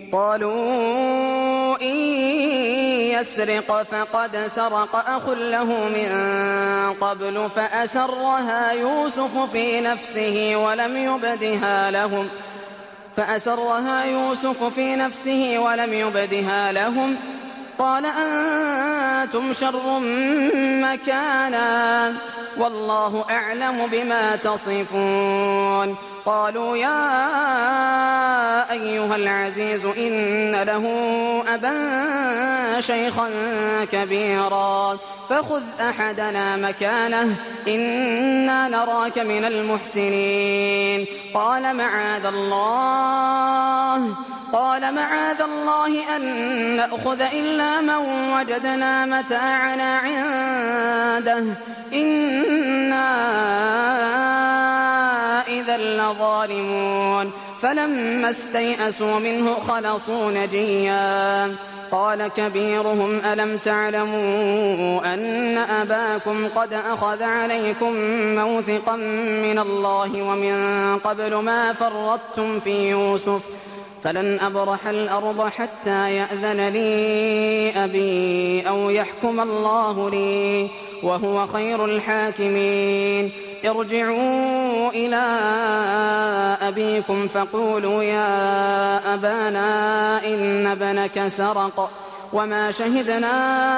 قالوا إن يسرق فقد سرق أخ له من قبل فأسرها يوسف في نفسه ولم يبدها لهم قال أنتم شر مكانا والله أعلم بما تصفون. قالوا يا أيها العزيز إن له أبا شيخا كبيرا فخذ أحدنا مكانه إنا نراك من المحسنين. قال معاذ الله أن نأخذ إلا من وجدنا متاعنا عنده إنا إذا لظالمون. فلما استيئسوا منه خلصوا نجيا. قال كبيرهم ألم تعلموا أن أباكم قد أخذ عليكم موثقا من الله ومن قبل ما فرطتم في يوسف فلن أبرح الأرض حتى يأذن لي أبي أو يحكم الله لي وهو خير الحاكمين. ارجعوا إلى أبيكم فقولوا يا أبانا إن ابنك سرق وما شهدنا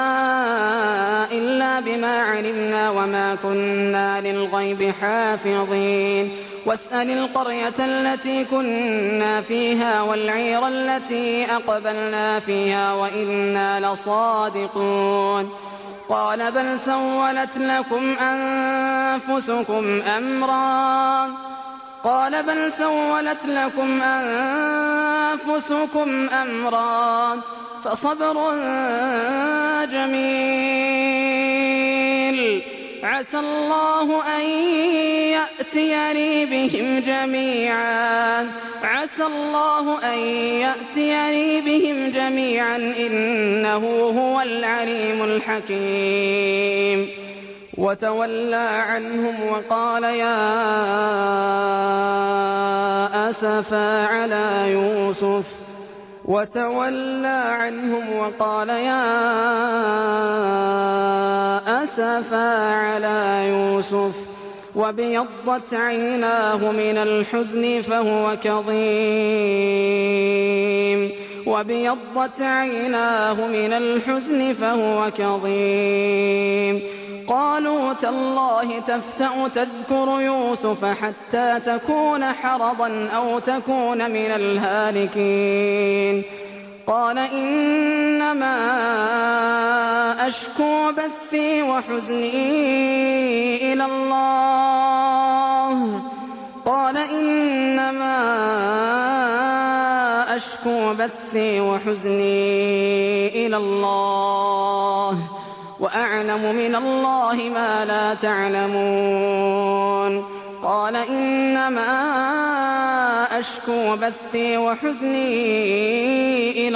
إلا بما علمنا وما كنا للغيب حافظين. واسأل القرية التي كنا فيها والعير التي أقبلنا فيها وإنا لصادقون. قال بل سولت لكم أنفسكم أمرا فصبر جميل عسى الله أن يأتيني بهم جميعا إنه هو العليم الحكيم. وتولى عنهم وقال يا أسفا على يوسف وابيضت عيناه من الحزن فهو كظيم. قالوا تالله تفتأ تذكر يوسف حتى تكون حرضا أو تكون من الهالكين. قال إنما أشكو بثي وحزني إلى الله وأعلم من الله ما لا تعلمون. قال إنما أشكو بثي وحزني إلى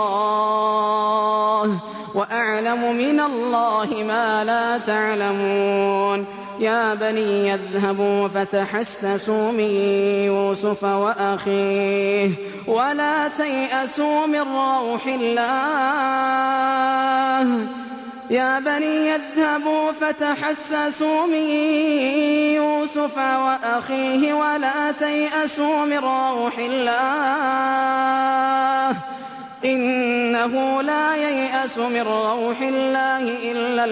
الله وأعلم من الله ما لا تعلمون. يا بني اذهبوا فتحسسوا من يوسف وأخيه ولا تيأسوا من روح الله إنه لا ييأس من روح الله إلا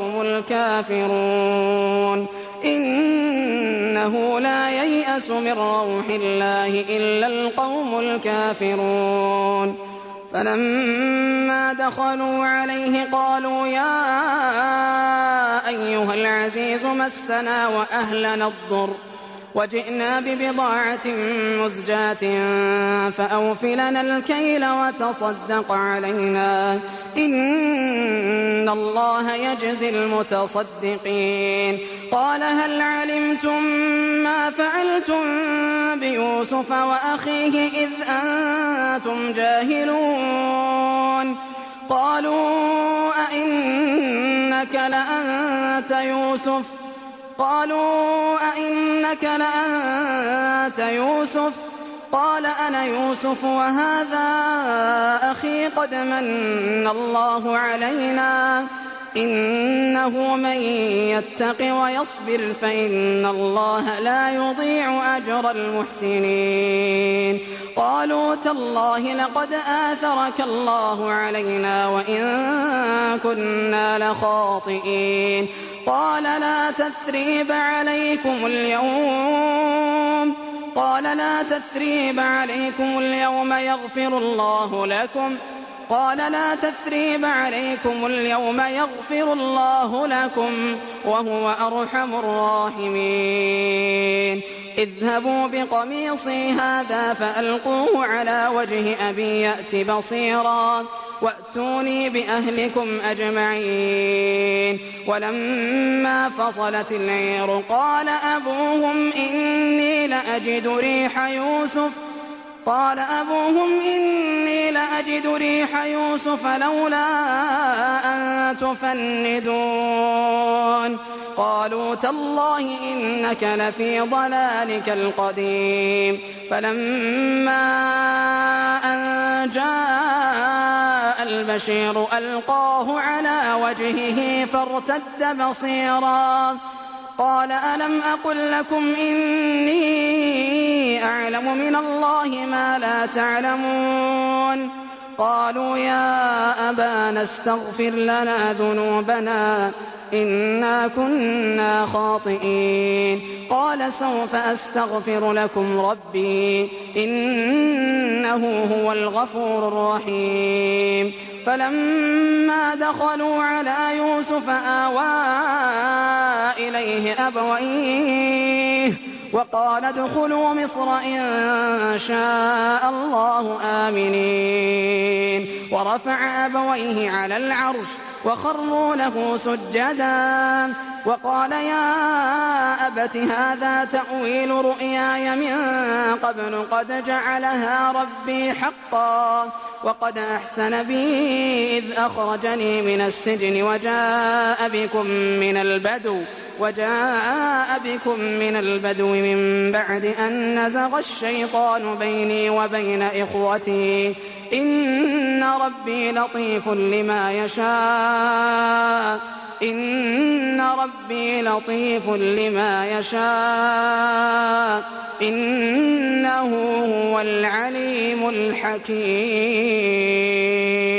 القوم الكافرون. فلما دخلوا عليه قالوا يا أيها العزيز مسنا وأهلنا الضر وجئنا ببضاعة مزجاة فأوف لنا الكيل وتصدق علينا إن الله يجزي المتصدقين. قال هل علمتم ما فعلتم بيوسف وأخيه إذ أنتم جاهلون؟ قالوا أئنك لأنت يوسف؟ قال أنا يوسف وهذا أخي قد من الله علينا إنه من يتق ويصبر فإن الله لا يضيع أجر المحسنين قالوا تالله لقد آثرك الله علينا وإن كنا لخاطئين قال لا تثريب عليكم اليوم يغفر الله لكم وهو أرحم الراحمين اذهبوا بقميصي هذا فألقوه على وجه أبي يأت بصيرا وأتوني بأهلكم أجمعين لما فصلت العير قال أبوهم إني لأجد ريح يوسف لولا أن تفندون قالوا تالله إنك لفي ضلالك القديم فلما أن جاء البشير ألقاه على وجهه فارتد بصيرا قال ألم أقل لكم إني أعلم من الله ما لا تعلمون قالوا يا أبانا استغفر لنا ذنوبنا إنا كنا خاطئين قال سوف أستغفر لكم ربي إنه هو الغفور الرحيم فلما دخلوا على يوسف آوى إليه أبويه وقال ادخلوا مصر إن شاء الله آمنين ورفع أبويه على العرش وخروا له سجدا وقال يا أبت هذا تأويل رؤياي من قبل قد جعلها ربي حقا وقد أحسن بي إذ أخرجني من السجن وجاء بكم من البدو من بعد أن نزغ الشيطان بيني وبين إخوتي إن ربي لطيف لما يشاء إنه هو العليم الحكيم